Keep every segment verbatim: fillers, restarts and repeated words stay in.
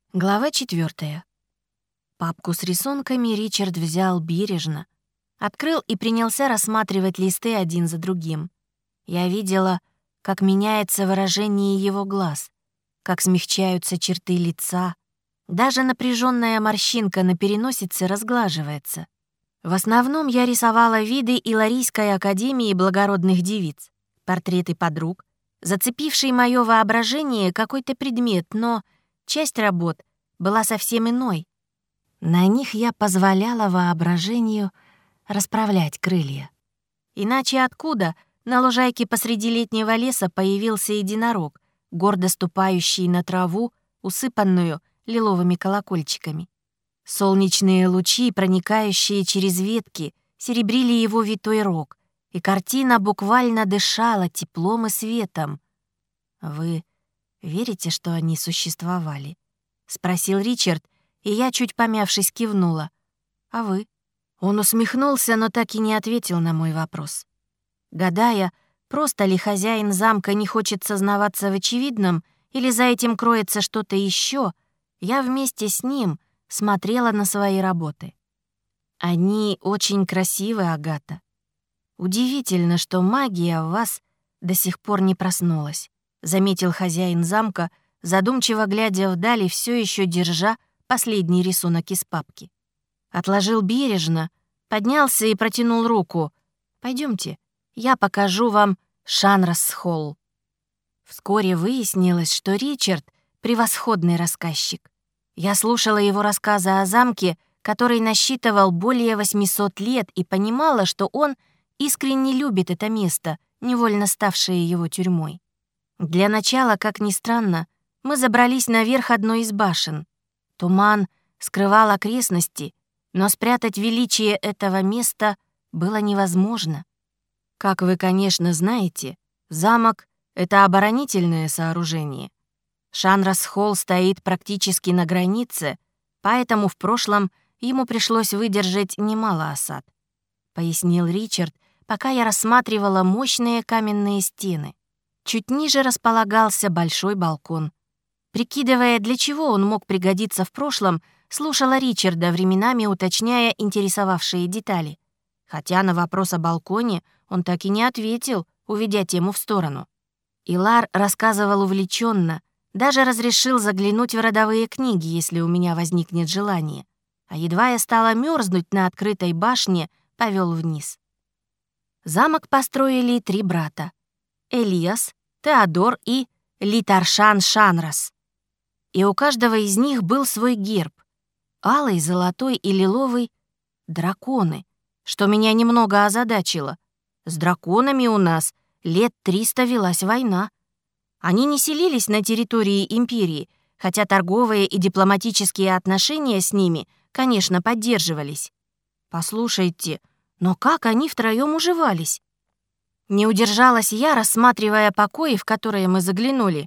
Глава четвёртая. Папку с рисунками Ричард взял бережно, открыл и принялся рассматривать листы один за другим. Я видела, как меняется выражение его глаз, как смягчаются черты лица, даже напряженная морщинка на переносице разглаживается. В основном я рисовала виды Иларийской академии благородных девиц, портреты подруг, зацепивший мое воображение какой-то предмет, но часть работ была совсем иной. На них я позволяла воображению расправлять крылья. Иначе откуда на лужайке посреди летнего леса появился единорог, гордо ступающий на траву, усыпанную лиловыми колокольчиками? Солнечные лучи, проникающие через ветки, серебрили его витой рог, и картина буквально дышала теплом и светом. «Вы верите, что они существовали?» — спросил Ричард, и я, чуть помявшись, кивнула. «А вы?» Он усмехнулся, но так и не ответил на мой вопрос. Гадая, просто ли хозяин замка не хочет сознаваться в очевидном, или за этим кроется что-то еще, я вместе с ним смотрела на свои работы. Они очень красивы, Агата. Удивительно, что магия в вас до сих пор не проснулась, заметил хозяин замка, задумчиво глядя вдаль и все еще держа последний рисунок из папки. Отложил бережно, поднялся и протянул руку. Пойдемте, я покажу вам Шанрас-Холл. Вскоре выяснилось, что Ричард — превосходный рассказчик. Я слушала его рассказы о замке, который насчитывал более восьмисот лет, и понимала, что он искренне любит это место, невольно ставшее его тюрьмой. Для начала, как ни странно, мы забрались наверх одной из башен. Туман скрывал окрестности, но спрятать величие этого места было невозможно. Как вы, конечно, знаете, замок — это оборонительное сооружение. Шанрас-Холл стоит практически на границе, поэтому в прошлом ему пришлось выдержать немало осад, пояснил Ричард, пока я рассматривала мощные каменные стены. Чуть ниже располагался большой балкон. Прикидывая, для чего он мог пригодиться в прошлом, слушала Ричарда, временами уточняя интересовавшие детали. Хотя на вопрос о балконе он так и не ответил, уведя тему в сторону. Илар рассказывал увлеченно, даже разрешил заглянуть в родовые книги, если у меня возникнет желание. А едва я стала мерзнуть на открытой башне, повел вниз. Замок построили три брата — Элиас, Теодор и Литаршан Шанрас. И у каждого из них был свой герб — алый, золотой и лиловый — драконы, что меня немного озадачило. С драконами у нас лет триста велась война. Они не селились на территории империи, хотя торговые и дипломатические отношения с ними, конечно, поддерживались. Послушайте, но как они втроем уживались? Не удержалась я, рассматривая покои, в которые мы заглянули.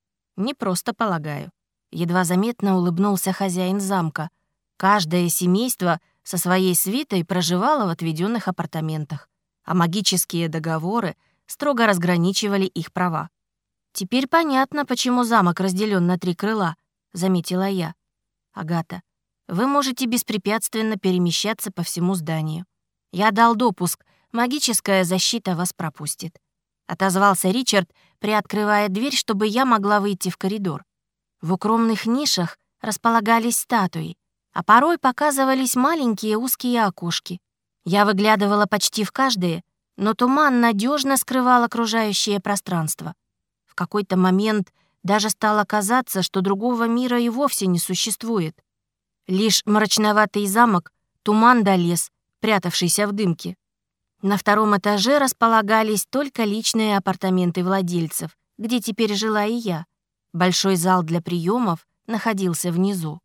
Не просто, полагаю. Едва заметно улыбнулся хозяин замка. Каждое семейство со своей свитой проживало в отведенных апартаментах, а магические договоры строго разграничивали их права. «Теперь понятно, почему замок разделен на три крыла», — заметила я. «Агата, вы можете беспрепятственно перемещаться по всему зданию. Я дал допуск, магическая защита вас пропустит», — отозвался Ричард, приоткрывая дверь, чтобы я могла выйти в коридор. В укромных нишах располагались статуи, а порой показывались маленькие узкие окошки. Я выглядывала почти в каждое, но туман надежно скрывал окружающее пространство. В какой-то момент даже стало казаться, что другого мира и вовсе не существует. Лишь мрачноватый замок, туман да лес, прятавшийся в дымке. На втором этаже располагались только личные апартаменты владельцев, где теперь жила и я. Большой зал для приемов находился внизу.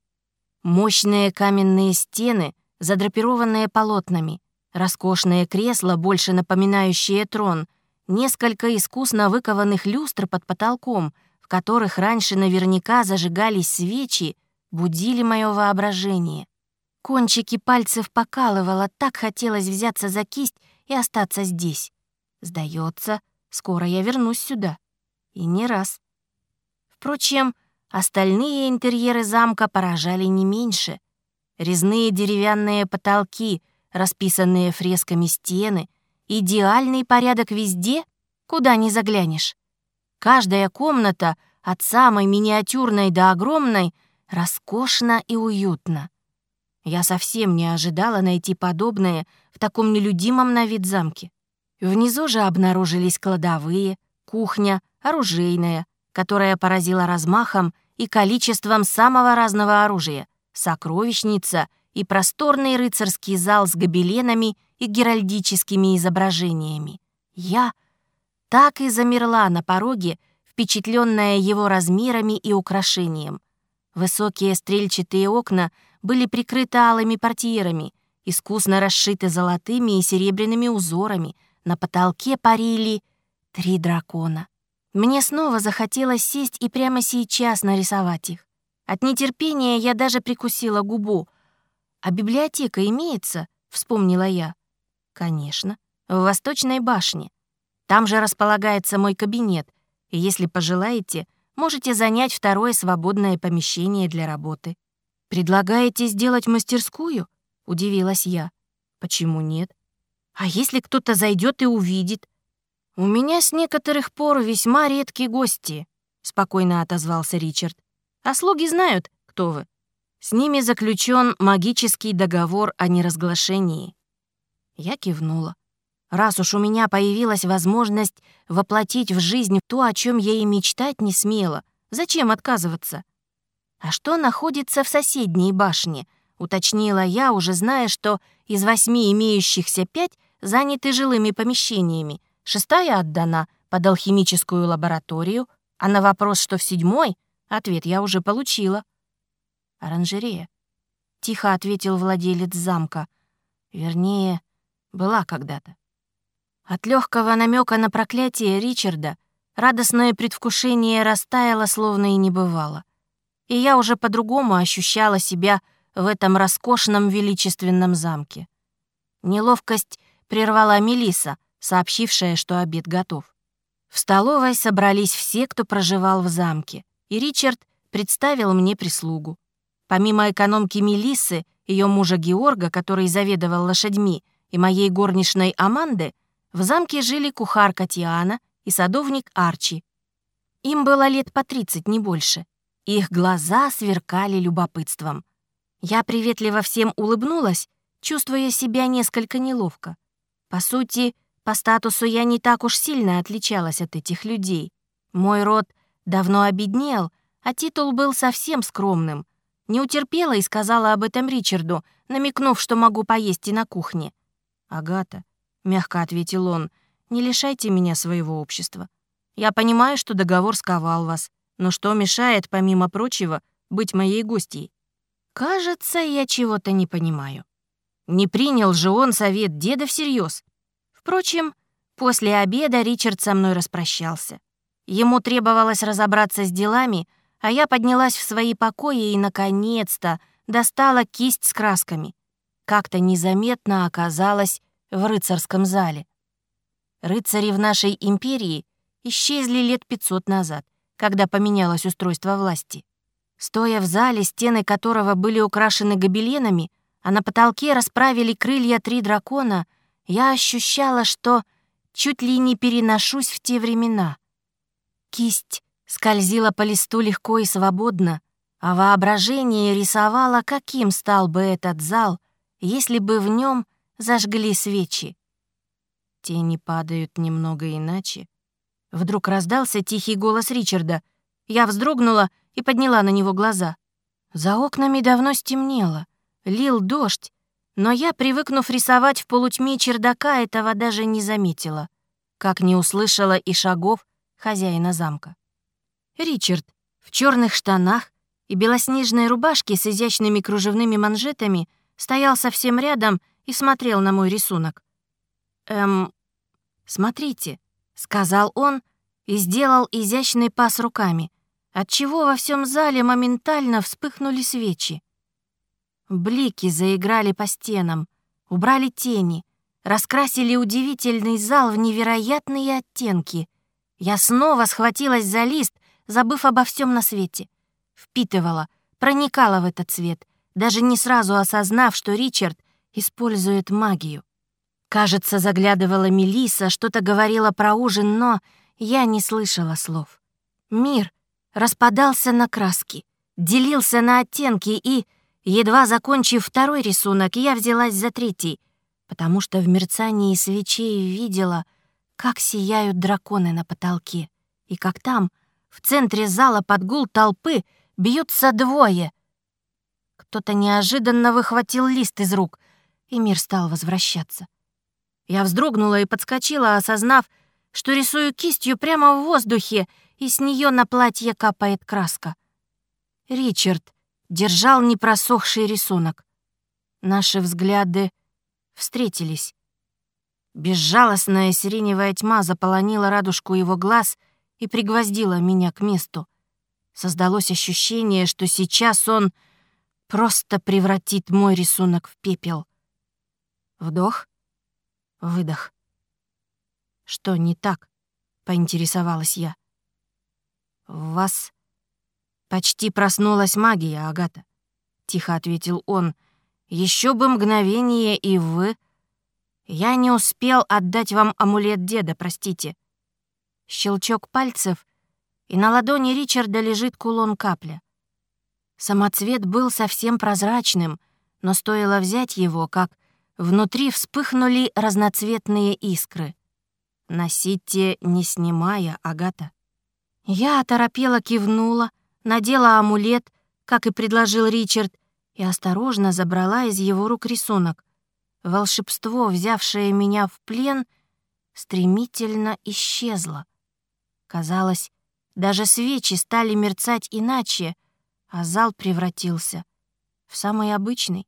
Мощные каменные стены, задрапированные полотнами, роскошные кресла, больше напоминающие трон, несколько искусно выкованных люстр под потолком, в которых раньше наверняка зажигались свечи, будили мое воображение. Кончики пальцев покалывало, так хотелось взяться за кисть и остаться здесь. Сдается, скоро я вернусь сюда. И не раз. Впрочем, Остальные интерьеры замка поражали не меньше. Резные деревянные потолки, расписанные фресками стены, идеальный порядок везде, куда ни заглянешь. Каждая комната, от самой миниатюрной до огромной, роскошна и уютна. Я совсем не ожидала найти подобное в таком нелюдимом на вид замке. Внизу же обнаружились кладовые, кухня, оружейная, которая поразила размахом и количеством самого разного оружия, сокровищница и просторный рыцарский зал с гобеленами и геральдическими изображениями. Я так и замерла на пороге, впечатленная его размерами и украшением. Высокие стрельчатые окна были прикрыты алыми портьерами, искусно расшиты золотыми и серебряными узорами, на потолке парили три дракона. Мне снова захотелось сесть и прямо сейчас нарисовать их. От нетерпения я даже прикусила губу. «А библиотека имеется?» — вспомнила я. «Конечно, в Восточной башне. Там же располагается мой кабинет, и если пожелаете, можете занять второе свободное помещение для работы». «Предлагаете сделать мастерскую?» — удивилась я. «Почему нет? А если кто-то зайдет и увидит?» «У меня с некоторых пор весьма редкие гости», — спокойно отозвался Ричард. «А слуги знают, кто вы. С ними заключен магический договор о неразглашении». Я кивнула. Раз уж у меня появилась возможность воплотить в жизнь то, о чем я и мечтать не смела, зачем отказываться? «А что находится в соседней башне?» — уточнила я, уже зная, что из восьми имеющихся пять заняты жилыми помещениями, шестая отдана под алхимическую лабораторию, а на вопрос, что в седьмой, ответ я уже получила. «Оранжерея», — тихо ответил владелец замка. Вернее, была когда-то. От легкого намека на проклятие Ричарда радостное предвкушение растаяло, словно и не бывало. И я уже по-другому ощущала себя в этом роскошном величественном замке. Неловкость прервала Мелисса, сообщившая, что обед готов. В столовой собрались все, кто проживал в замке, и Ричард представил мне прислугу. Помимо экономки Мелиссы, ее мужа Георга, который заведовал лошадьми, и моей горничной Аманды, в замке жили кухарка Тиана и садовник Арчи. Им было лет по тридцать, не больше. Их глаза сверкали любопытством. Я приветливо всем улыбнулась, чувствуя себя несколько неловко. По сути, по статусу я не так уж сильно отличалась от этих людей. Мой род давно обеднел, а титул был совсем скромным. Не утерпела и сказала об этом Ричарду, намекнув, что могу поесть и на кухне. «Агата», — мягко ответил он, — «не лишайте меня своего общества. Я понимаю, что договор сковал вас, но что мешает, помимо прочего, быть моей гостьей?» Кажется, я чего-то не понимаю. Не принял же он совет деда всерьез. Впрочем, после обеда Ричард со мной распрощался. Ему требовалось разобраться с делами, а я поднялась в свои покои и, наконец-то, достала кисть с красками. Как-то незаметно оказалась в рыцарском зале. Рыцари в нашей империи исчезли лет пятьсот назад, когда поменялось устройство власти. Стоя в зале, стены которого были украшены гобеленами, а на потолке расправили крылья три дракона, я ощущала, что чуть ли не переношусь в те времена. Кисть скользила по листу легко и свободно, а воображение рисовало, каким стал бы этот зал, если бы в нем зажгли свечи. Тени падают немного иначе. Вдруг раздался тихий голос Ричарда. Я вздрогнула и подняла на него глаза. За окнами давно стемнело, лил дождь, но я, привыкнув рисовать в полутьме чердака, этого даже не заметила, как не услышала и шагов хозяина замка. Ричард в черных штанах и белоснежной рубашке с изящными кружевными манжетами стоял совсем рядом и смотрел на мой рисунок. «Эм, смотрите», — сказал он и сделал изящный пас руками, отчего во всем зале моментально вспыхнули свечи. Блики заиграли по стенам, убрали тени, раскрасили удивительный зал в невероятные оттенки. Я снова схватилась за лист, забыв обо всем на свете. впитывала, проникала в этот свет, даже не сразу осознав, что Ричард использует магию. Кажется, заглядывала Мелисса, что-то говорила про ужин, но я не слышала слов. Мир распадался на краски, делился на оттенки, и, едва закончив второй рисунок, я взялась за третий, потому что в мерцании свечей видела, как сияют драконы на потолке, и как там, в центре зала под гул толпы, бьются двое. Кто-то неожиданно выхватил лист из рук, и мир стал возвращаться. Я вздрогнула и подскочила, осознав, что рисую кистью прямо в воздухе, и с нее на платье капает краска. Ричард держал непросохший рисунок. Наши взгляды встретились. Безжалостная сиреневая тьма заполонила радужку его глаз и пригвоздила меня к месту. Создалось ощущение, что сейчас он просто превратит мой рисунок в пепел. Вдох, выдох. «Что не так?» — поинтересовалась я. «В вас почти проснулась магия, Агата», — тихо ответил он. «Еще бы мгновение, и вы...» «Я не успел отдать вам амулет деда, простите». Щелчок пальцев, и на ладони Ричарда лежит кулон-капля. Самоцвет был совсем прозрачным, но стоило взять его, как внутри вспыхнули разноцветные искры. «Носите, не снимая, Агата». Я оторопела кивнула, надела амулет, как и предложил Ричард, и осторожно забрала из его рук рисунок. Волшебство, взявшее меня в плен, стремительно исчезло. Казалось, даже свечи стали мерцать иначе, а зал превратился в самый обычный.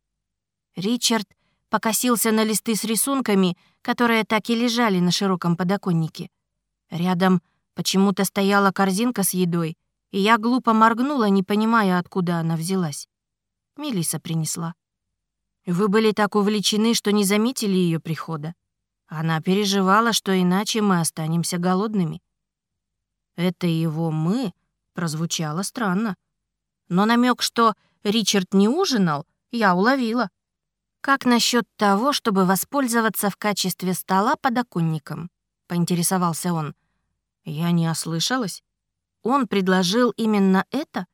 Ричард покосился на листы с рисунками, которые так и лежали на широком подоконнике. Рядом почему-то стояла корзинка с едой, и я глупо моргнула, не понимая, откуда она взялась. Мелисса принесла. Вы были так увлечены, что не заметили ее прихода. Она переживала, что иначе мы останемся голодными. Это его «мы» прозвучало странно. Но намек, что Ричард не ужинал, я уловила. «Как насчет того, чтобы воспользоваться в качестве стола подоконником?» — поинтересовался он. Я не ослышалась. Он предложил именно это?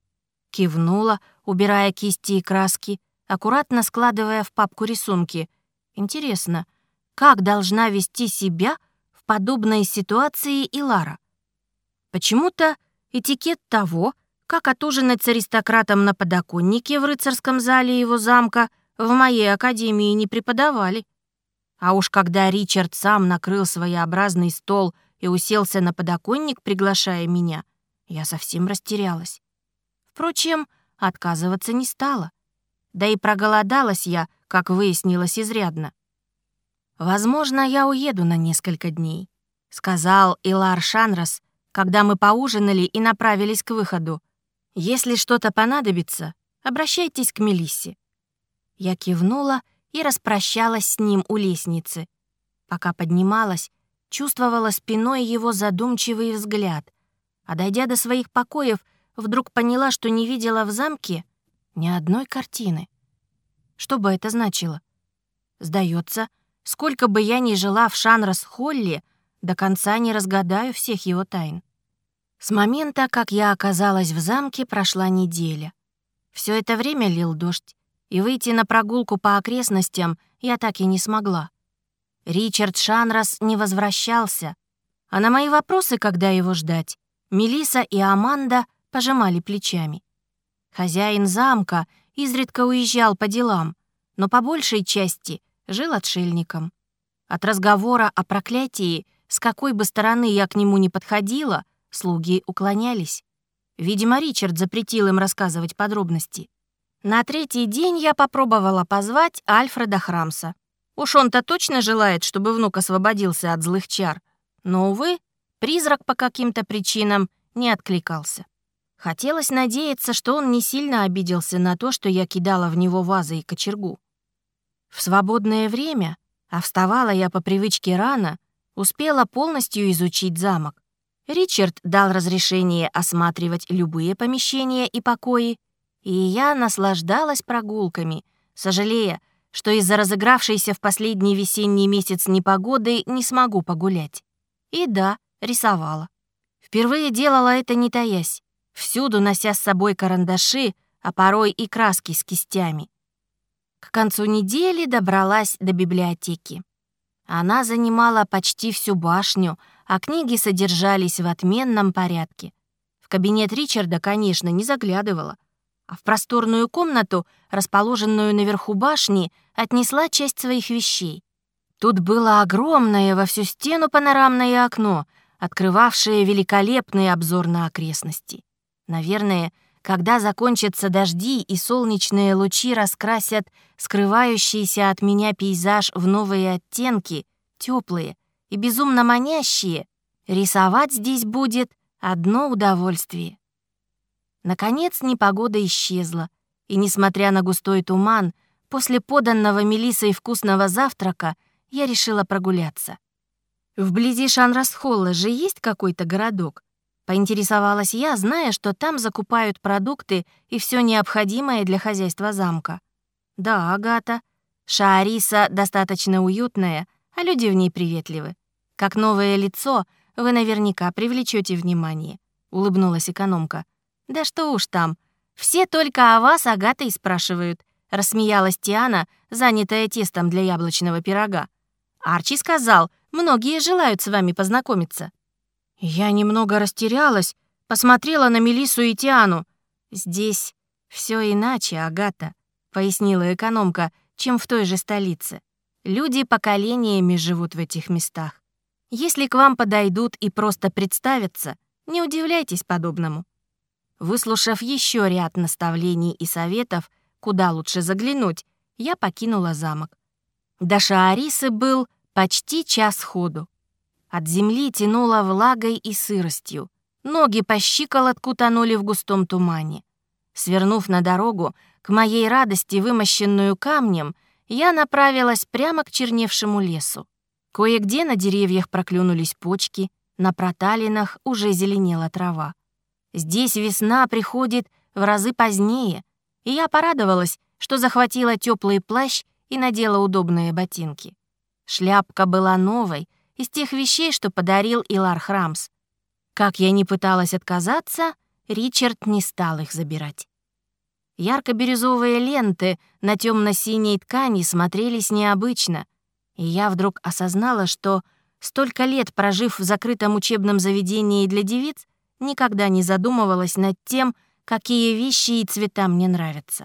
Кивнула, убирая кисти и краски, аккуратно складывая в папку рисунки. Интересно, как должна вести себя в подобной ситуации Илара? Почему-то этикет того, как отужинать с аристократом на подоконнике в рыцарском зале его замка, в моей академии не преподавали. А уж когда Ричард сам накрыл своеобразный стол и уселся на подоконник, приглашая меня, я совсем растерялась. Впрочем, отказываться не стала. Да и проголодалась я, как выяснилось, изрядно. «Возможно, я уеду на несколько дней», — сказал Илар Шанрас, когда мы поужинали и направились к выходу. «Если что-то понадобится, обращайтесь к Мелиссе». Я кивнула и распрощалась с ним у лестницы. Пока поднималась, чувствовала спиной его задумчивый взгляд, а дойдя до своих покоев, вдруг поняла, что не видела в замке ни одной картины. Что бы это значило? Сдается, сколько бы я ни жила в Шанрас-Холле, до конца не разгадаю всех его тайн. С момента, как я оказалась в замке, прошла неделя. Все это время лил дождь, и выйти на прогулку по окрестностям я так и не смогла. Ричард Шанрас не возвращался, а на мои вопросы, когда его ждать, Мелисса и Аманда пожимали плечами. Хозяин замка изредка уезжал по делам, но по большей части жил отшельником. От разговора о проклятии, с какой бы стороны я к нему ни подходила, слуги уклонялись. Видимо, Ричард запретил им рассказывать подробности. На третий день я попробовала позвать Альфреда Храмса. Уж он-то точно желает, чтобы внук освободился от злых чар. Но, увы, призрак по каким-то причинам не откликался. Хотелось надеяться, что он не сильно обиделся на то, что я кидала в него вазы и кочергу. В свободное время, а вставала я по привычке рано, успела полностью изучить замок. Ричард дал разрешение осматривать любые помещения и покои, и я наслаждалась прогулками, сожалея, что из-за разыгравшейся в последний весенний месяц непогоды не смогу погулять. И да, рисовала. Впервые делала это не таясь, всюду нося с собой карандаши, а порой и краски с кистями. К концу недели добралась до библиотеки. Она занимала почти всю башню, а книги содержались в отменном порядке. В кабинет Ричарда, конечно, не заглядывала, а в просторную комнату, расположенную наверху башни, отнесла часть своих вещей. Тут было огромное во всю стену панорамное окно, открывавшее великолепный обзор на окрестности. Наверное, когда закончатся дожди и солнечные лучи раскрасят скрывающийся от меня пейзаж в новые оттенки, теплые и безумно манящие, рисовать здесь будет одно удовольствие. Наконец непогода исчезла, и, несмотря на густой туман, после поданного Мелиссой вкусного завтрака я решила прогуляться. Вблизи Шанрас-Холла же есть какой-то городок? Поинтересовалась я, зная, что там закупают продукты и все необходимое для хозяйства замка. Да, Агата, Шаариса достаточно уютная, а люди в ней приветливы. Как новое лицо вы наверняка привлечете внимание, улыбнулась экономка. Да что уж там, все только о вас, Агата, и спрашивают, рассмеялась Тиана, занятая тестом для яблочного пирога. Арчи сказал, многие желают с вами познакомиться. Я немного растерялась, посмотрела на Мелиссу и Тиану. «Здесь все иначе, Агата», — пояснила экономка, чем в той же столице. «Люди поколениями живут в этих местах. Если к вам подойдут и просто представятся, не удивляйтесь подобному». Выслушав еще ряд наставлений и советов, куда лучше заглянуть, я покинула замок. До Шаарисы был почти час ходу. От земли тянуло влагой и сыростью. Ноги по щиколотку тонули в густом тумане. Свернув на дорогу, к моей радости, вымощенную камнем, я направилась прямо к черневшему лесу. Кое-где на деревьях проклюнулись почки, на проталинах уже зеленела трава. Здесь весна приходит в разы позднее, и я порадовалась, что захватила теплый плащ и надела удобные ботинки. Шляпка была новой, из тех вещей, что подарил Илар Храмс. Как я ни пыталась отказаться, Ричард не стал их забирать. Ярко-бирюзовые ленты на темно-синей ткани смотрелись необычно, и я вдруг осознала, что, столько лет прожив в закрытом учебном заведении для девиц, никогда не задумывалась над тем, какие вещи и цвета мне нравятся.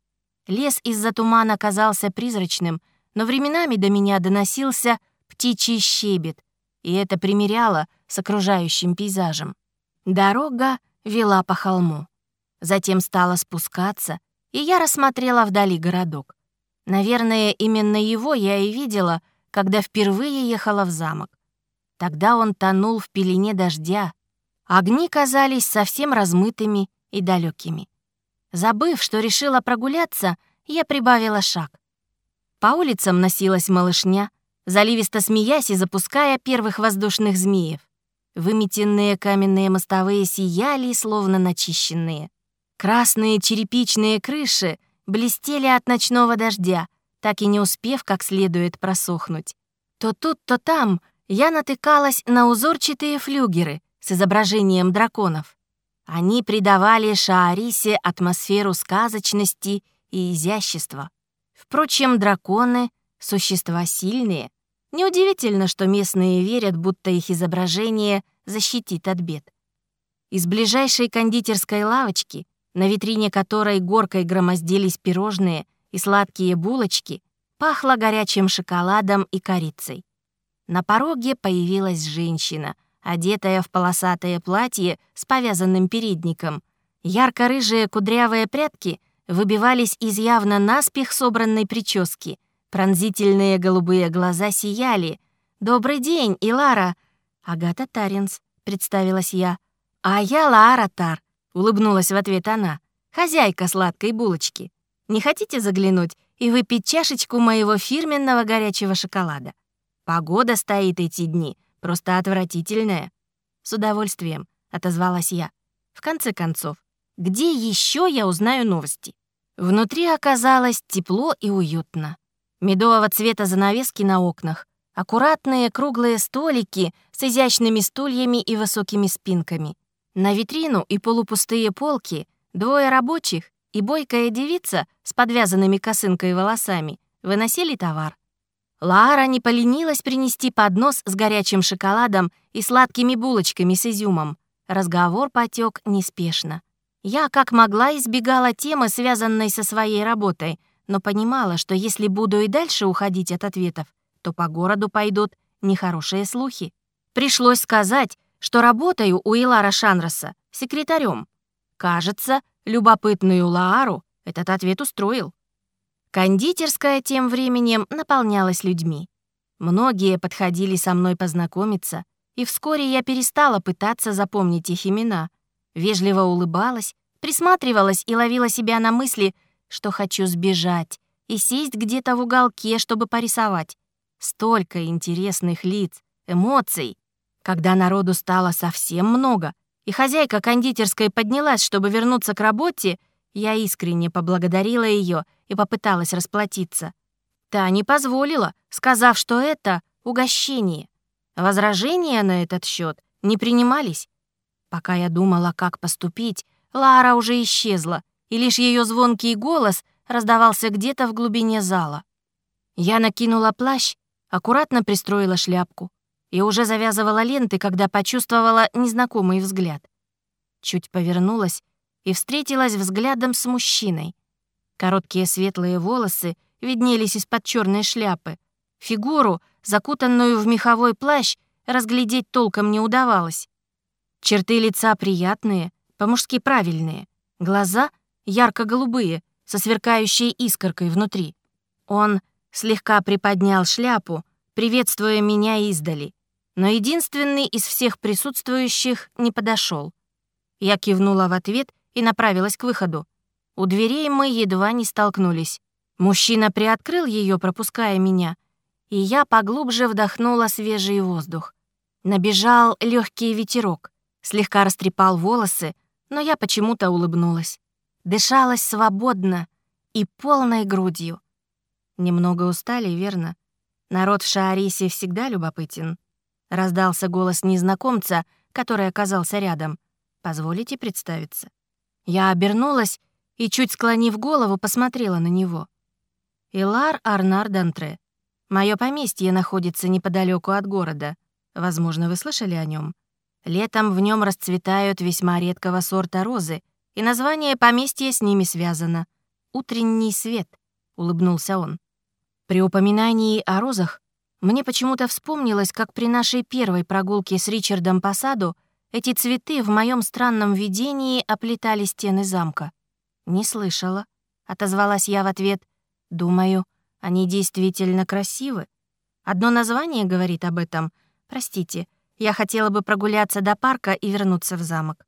Лес из-за тумана казался призрачным, но временами до меня доносился птичий щебет, и это примиряло с окружающим пейзажем. Дорога вела по холму. Затем стала спускаться, и я рассмотрела вдали городок. Наверное, именно его я и видела, когда впервые ехала в замок. Тогда он тонул в пелене дождя. Огни казались совсем размытыми и далекими. Забыв, что решила прогуляться, я прибавила шаг. По улицам носилась малышня, заливисто смеясь и запуская первых воздушных змеев. Выметенные каменные мостовые сияли, словно начищенные. Красные черепичные крыши блестели от ночного дождя, так и не успев как следует просохнуть. То тут, то там я натыкалась на узорчатые флюгеры с изображением драконов. Они придавали Шаарисе атмосферу сказочности и изящества. Впрочем, драконы — существа сильные. Неудивительно, что местные верят, будто их изображение защитит от бед. Из ближайшей кондитерской лавочки, на витрине которой горкой громоздились пирожные и сладкие булочки, пахло горячим шоколадом и корицей. На пороге появилась женщина, одетая в полосатое платье с повязанным передником. Ярко-рыжие кудрявые прядки выбивались из явно наспех собранной прически. Пронзительные голубые глаза сияли. «Добрый день, Илара!» «Агата Таринс», — представилась я. «А я Лаара Тар», — улыбнулась в ответ она. «Хозяйка сладкой булочки. Не хотите заглянуть и выпить чашечку моего фирменного горячего шоколада? Погода стоит эти дни, просто отвратительная». «С удовольствием», — отозвалась я. «В конце концов, где еще я узнаю новости?» Внутри оказалось тепло и уютно. Медового цвета занавески на окнах, аккуратные круглые столики с изящными стульями и высокими спинками. На витрину и полупустые полки двое рабочих и бойкая девица с подвязанными косынкой волосами выносили товар. Лаара не поленилась принести поднос с горячим шоколадом и сладкими булочками с изюмом. Разговор потек неспешно. Я, как могла, избегала темы, связанной со своей работой, но понимала, что если буду и дальше уходить от ответов, то по городу пойдут нехорошие слухи. Пришлось сказать, что работаю у Илара Шанроса секретарем. Кажется, любопытную Лаару этот ответ устроил. Кондитерская тем временем наполнялась людьми. Многие подходили со мной познакомиться, и вскоре я перестала пытаться запомнить их имена. Вежливо улыбалась, присматривалась и ловила себя на мысли, что хочу сбежать и сесть где-то в уголке, чтобы порисовать. Столько интересных лиц, эмоций. Когда народу стало совсем много, и хозяйка кондитерской поднялась, чтобы вернуться к работе, я искренне поблагодарила ее и попыталась расплатиться. Та не позволила, сказав, что это угощение. Возражения на этот счет не принимались. Пока я думала, как поступить, Лаара уже исчезла, и лишь ее звонкий голос раздавался где-то в глубине зала. Я накинула плащ, аккуратно пристроила шляпку и уже завязывала ленты, когда почувствовала незнакомый взгляд. Чуть повернулась и встретилась взглядом с мужчиной. Короткие светлые волосы виднелись из-под черной шляпы. Фигуру, закутанную в меховой плащ, разглядеть толком не удавалось. Черты лица приятные, по-мужски правильные. Глаза ярко-голубые, со сверкающей искоркой внутри. Он слегка приподнял шляпу, приветствуя меня издали, но единственный из всех присутствующих не подошел. Я кивнула в ответ и направилась к выходу. У дверей мы едва не столкнулись. Мужчина приоткрыл ее, пропуская меня, и я поглубже вдохнула свежий воздух. Набежал легкий ветерок, слегка растрепал волосы, но я почему-то улыбнулась. Дышалась свободно и полной грудью. Немного устали, верно? Народ в Шаарисе всегда любопытен. Раздался голос незнакомца, который оказался рядом. «Позволите представиться?» Я обернулась и, чуть склонив голову, посмотрела на него. «Илар Арнар Дантре. Мое поместье находится неподалеку от города. Возможно, вы слышали о нем. Летом в нем расцветают весьма редкого сорта розы, и название поместья с ними связано. «Утренний свет», — улыбнулся он. При упоминании о розах мне почему-то вспомнилось, как при нашей первой прогулке с Ричардом по саду эти цветы в моем странном видении оплетали стены замка. «Не слышала», — отозвалась я в ответ. «Думаю, они действительно красивы. Одно название говорит об этом. Простите, я хотела бы прогуляться до парка и вернуться в замок».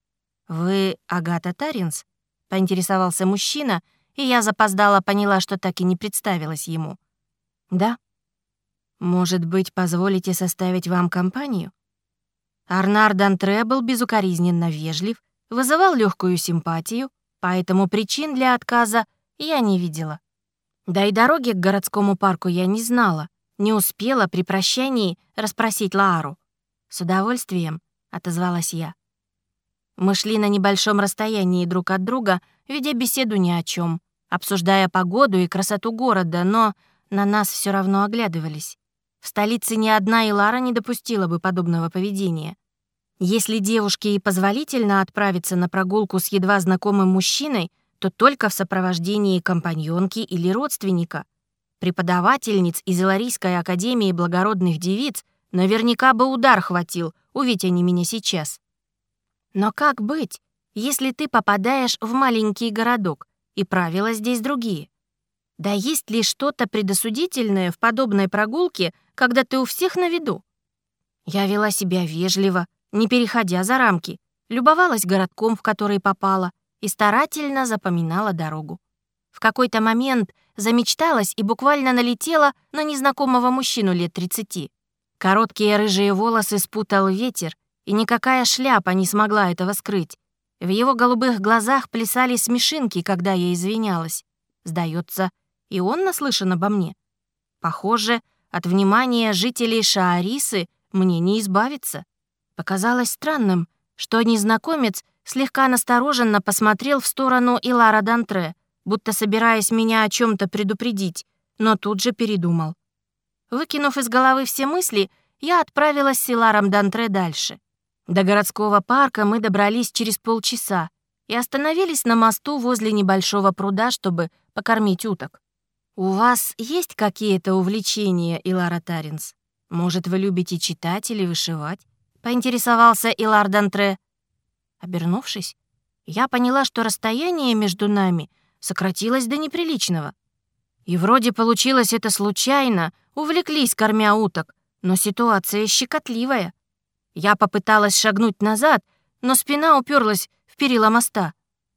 «Вы Агата Таринс?» — поинтересовался мужчина, и я запоздала поняла, что так и не представилась ему. «Да». «Может быть, позволите составить вам компанию?» Арнар Дантре был безукоризненно вежлив, вызывал легкую симпатию, поэтому причин для отказа я не видела. Да и дороги к городскому парку я не знала, не успела при прощании расспросить Лаару. «С удовольствием», — отозвалась я. Мы шли на небольшом расстоянии друг от друга, ведя беседу ни о чем, обсуждая погоду и красоту города, но на нас все равно оглядывались. В столице ни одна Илара не допустила бы подобного поведения. Если девушке и позволительно отправиться на прогулку с едва знакомым мужчиной, то только в сопровождении компаньонки или родственника. Преподавательниц из Иларийской академии благородных девиц наверняка бы удар хватил, увидь они меня сейчас. Но как быть, если ты попадаешь в маленький городок, и правила здесь другие? Да есть ли что-то предосудительное в подобной прогулке, когда ты у всех на виду? Я вела себя вежливо, не переходя за рамки, любовалась городком, в который попала, и старательно запоминала дорогу. В какой-то момент замечталась и буквально налетела на незнакомого мужчину лет тридцати. Короткие рыжие волосы спутал ветер, и никакая шляпа не смогла этого скрыть. В его голубых глазах плясали смешинки, когда я извинялась. Сдается, и он наслышан обо мне. Похоже, от внимания жителей Шаарисы мне не избавиться. Показалось странным, что незнакомец слегка настороженно посмотрел в сторону Илара Д'Антре, будто собираясь меня о чем-то предупредить, но тут же передумал. Выкинув из головы все мысли, я отправилась с Иларом Д'Антре дальше. До городского парка мы добрались через полчаса и остановились на мосту возле небольшого пруда, чтобы покормить уток. «У вас есть какие-то увлечения, Илара Таринс? Может, вы любите читать или вышивать?» — поинтересовался Илар Д'Антре. Обернувшись, я поняла, что расстояние между нами сократилось до неприличного. И вроде получилось это случайно, увлеклись, кормя уток, но ситуация щекотливая. Я попыталась шагнуть назад, но спина уперлась в перила моста.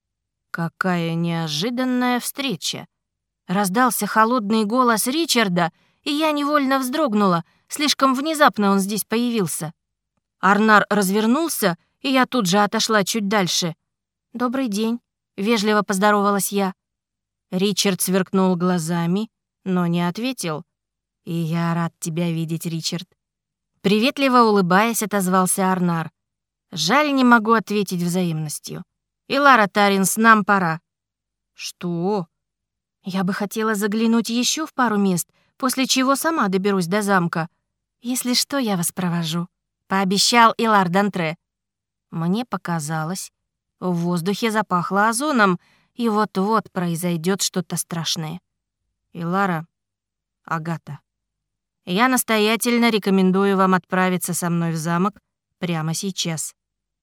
«Какая неожиданная встреча!» Раздался холодный голос Ричарда, и я невольно вздрогнула, слишком внезапно он здесь появился. Арнар развернулся, и я тут же отошла чуть дальше. «Добрый день», — вежливо поздоровалась я. Ричард сверкнул глазами, но не ответил. «И я рад тебя видеть, Ричард». Приветливо улыбаясь, отозвался Арнар. «Жаль, не могу ответить взаимностью. Илара Таринс, нам пора». «Что?» «Я бы хотела заглянуть еще в пару мест, после чего сама доберусь до замка. Если что, я вас провожу», — пообещал Илар Д'Антре. Мне показалось, в воздухе запахло озоном, и вот-вот произойдет что-то страшное. «Илара, Агата, я настоятельно рекомендую вам отправиться со мной в замок прямо сейчас».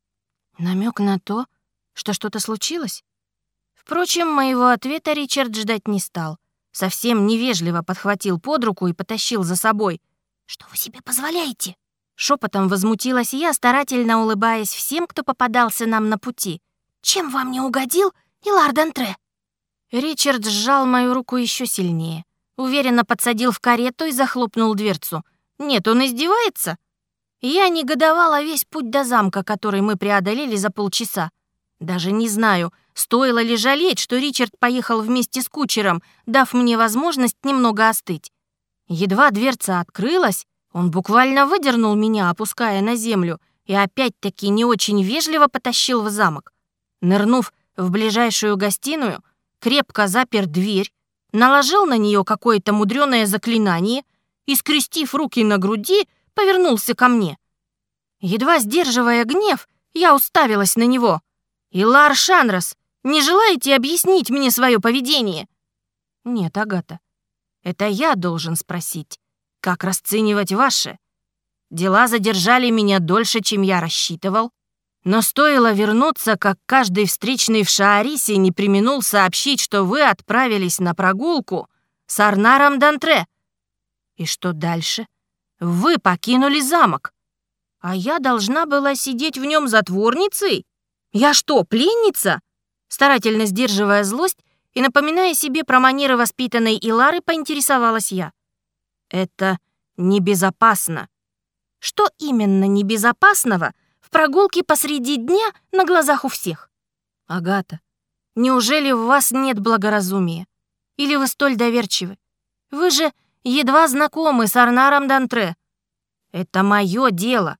Намек на то, что что-то случилось? Впрочем, моего ответа Ричард ждать не стал. Совсем невежливо подхватил под руку и потащил за собой. «Что вы себе позволяете?» Шепотом возмутилась я, старательно улыбаясь всем, кто попадался нам на пути. «Чем вам не угодил Илар Д'Антре?» Ричард сжал мою руку еще сильнее, уверенно подсадил в карету и захлопнул дверцу. Нет, он издевается? Я негодовала весь путь до замка, который мы преодолели за полчаса. Даже не знаю, стоило ли жалеть, что Ричард поехал вместе с кучером, дав мне возможность немного остыть. Едва дверца открылась, он буквально выдернул меня, опуская на землю, и опять-таки не очень вежливо потащил в замок. Нырнув в ближайшую гостиную, крепко запер дверь, наложил на нее какое-то мудреное заклинание и, скрестив руки на груди, повернулся ко мне. Едва сдерживая гнев, я уставилась на него. «Илар Шанрас, не желаете объяснить мне свое поведение?» «Нет, Агата, это я должен спросить, как расценивать ваше? Дела задержали меня дольше, чем я рассчитывал, но стоило вернуться, как каждый встречный в Шаарисе не преминул сообщить, что вы отправились на прогулку с Арнаром Д'Антре. И что дальше? Вы покинули замок, а я должна была сидеть в нем затворницей? Я что, пленница?» Старательно сдерживая злость и напоминая себе про манеры воспитанной Илары, поинтересовалась я. «Это небезопасно». «Что именно небезопасного в прогулке посреди дня на глазах у всех?» «Агата, неужели в вас нет благоразумия? Или вы столь доверчивы? Вы же едва знакомы с Арнаром Д'Антре». «Это мое дело.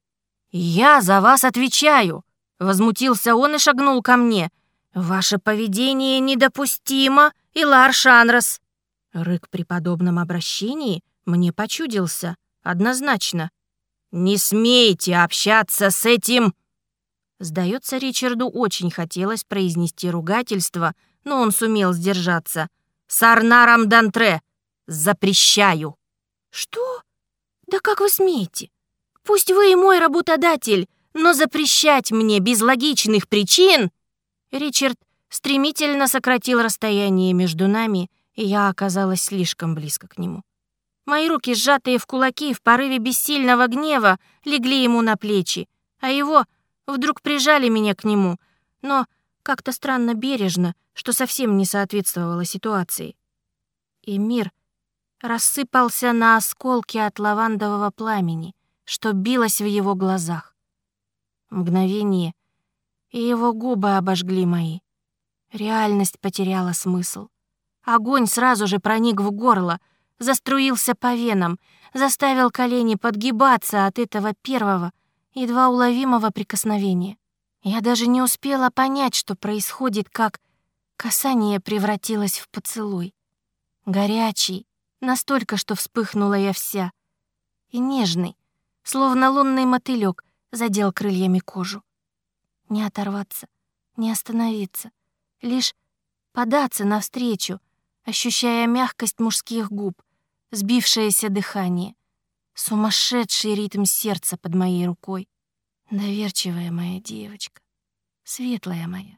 Я за вас отвечаю», — возмутился он и шагнул ко мне. «Ваше поведение недопустимо, Илар Шанрас». Рык при подобном обращении мне почудился однозначно. «Не смейте общаться с этим!» Сдается, Ричарду очень хотелось произнести ругательство, но он сумел сдержаться. «С Арнаром Д'Антре! Запрещаю!» «Что? Да как вы смеете? Пусть вы и мой работодатель, но запрещать мне без логичных причин...» Ричард стремительно сократил расстояние между нами, и я оказалась слишком близко к нему. Мои руки, сжатые в кулаки, в порыве бессильного гнева, легли ему на плечи, а его вдруг прижали меня к нему, но как-то странно бережно, что совсем не соответствовало ситуации. И мир рассыпался на осколки от лавандового пламени, что билось в его глазах. Мгновение, и его губы обожгли мои. Реальность потеряла смысл. Огонь сразу же проник в горло, заструился по венам, заставил колени подгибаться от этого первого, едва уловимого прикосновения. Я даже не успела понять, что происходит, как касание превратилось в поцелуй. Горячий, настолько, что вспыхнула я вся, и нежный, словно лунный мотылёк, задел крыльями кожу. Не оторваться, не остановиться, лишь податься навстречу, ощущая мягкость мужских губ, сбившееся дыхание, сумасшедший ритм сердца под моей рукой. Доверчивая моя девочка, светлая моя.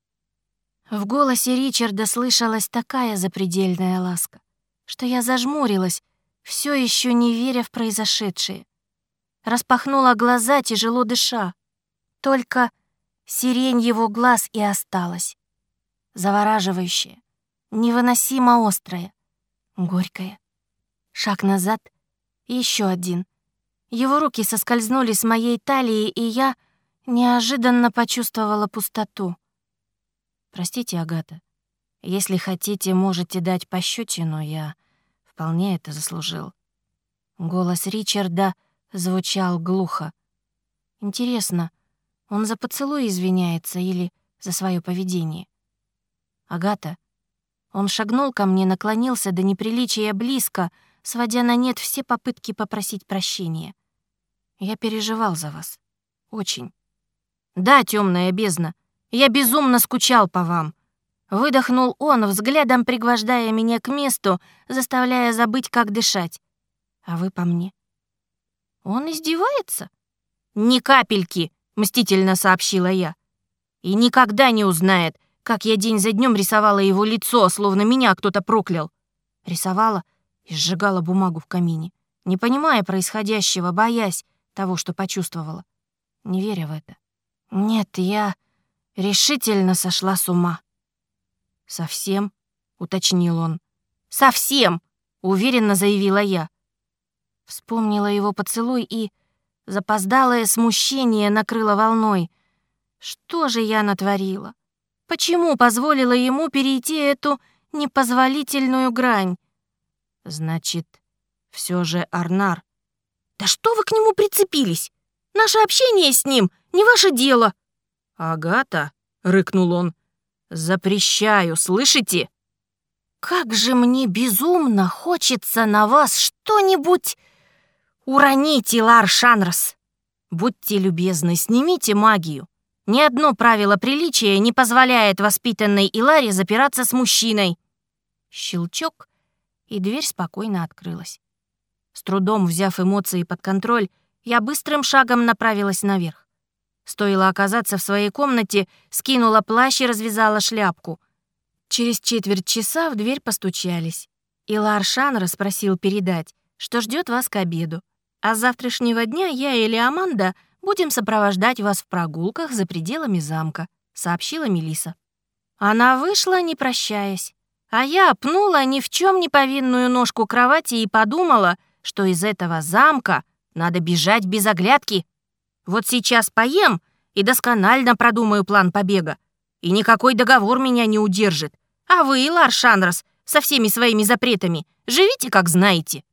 В голосе Ричарда слышалась такая запредельная ласка, что я зажмурилась, все еще не веря в произошедшее. Распахнула глаза, тяжело дыша. Только сирень его глаз и осталась. Завораживающая, невыносимо острая, горькая. Шаг назад, еще один. Его руки соскользнули с моей талии, и я неожиданно почувствовала пустоту. «Простите, Агата, если хотите, можете дать пощечину, я вполне это заслужил». Голос Ричарда звучал глухо. Интересно, он за поцелуй извиняется или за свое поведение? «Агата». Он шагнул ко мне, наклонился до неприличия близко, сводя на нет все попытки попросить прощения. «Я переживал за вас. Очень. Да, темная бездна, я безумно скучал по вам». Выдохнул он, взглядом пригвождая меня к месту, заставляя забыть, как дышать. «А вы по мне?» «Он издевается?» «Ни капельки», — мстительно сообщила я. «И никогда не узнает, как я день за днем рисовала его лицо, словно меня кто-то проклял». Рисовала и сжигала бумагу в камине, не понимая происходящего, боясь того, что почувствовала, не веря в это. Нет, я решительно сошла с ума. «Совсем?» — уточнил он. «Совсем!» — уверенно заявила я. Вспомнила его поцелуй, и запоздалое смущение накрыло волной. Что же я натворила? Почему позволила ему перейти эту непозволительную грань? Значит, все же Арнар. Да что вы к нему прицепились? Наше общение с ним не ваше дело. «Агата», — рыкнул он, — «запрещаю, слышите?» Как же мне безумно хочется на вас что-нибудь уронить, Илар Шанрос. Будьте любезны, снимите магию. Ни одно правило приличия не позволяет воспитанной Иларе запираться с мужчиной. Щелчок, и дверь спокойно открылась. С трудом взяв эмоции под контроль, я быстрым шагом направилась наверх. Стоило оказаться в своей комнате, скинула плащ и развязала шляпку. Через четверть часа в дверь постучались. Илар Шанрос просил передать, что ждет вас к обеду. А с завтрашнего дня я или Аманда будем сопровождать вас в прогулках за пределами замка», — сообщила Мелисса. Она вышла, не прощаясь, а я пнула ни в чем не повинную ножку кровати и подумала, что из этого замка надо бежать без оглядки. Вот сейчас поем и досконально продумаю план побега, и никакой договор меня не удержит. А вы, Илар Шанрос, со всеми своими запретами, живите как знаете.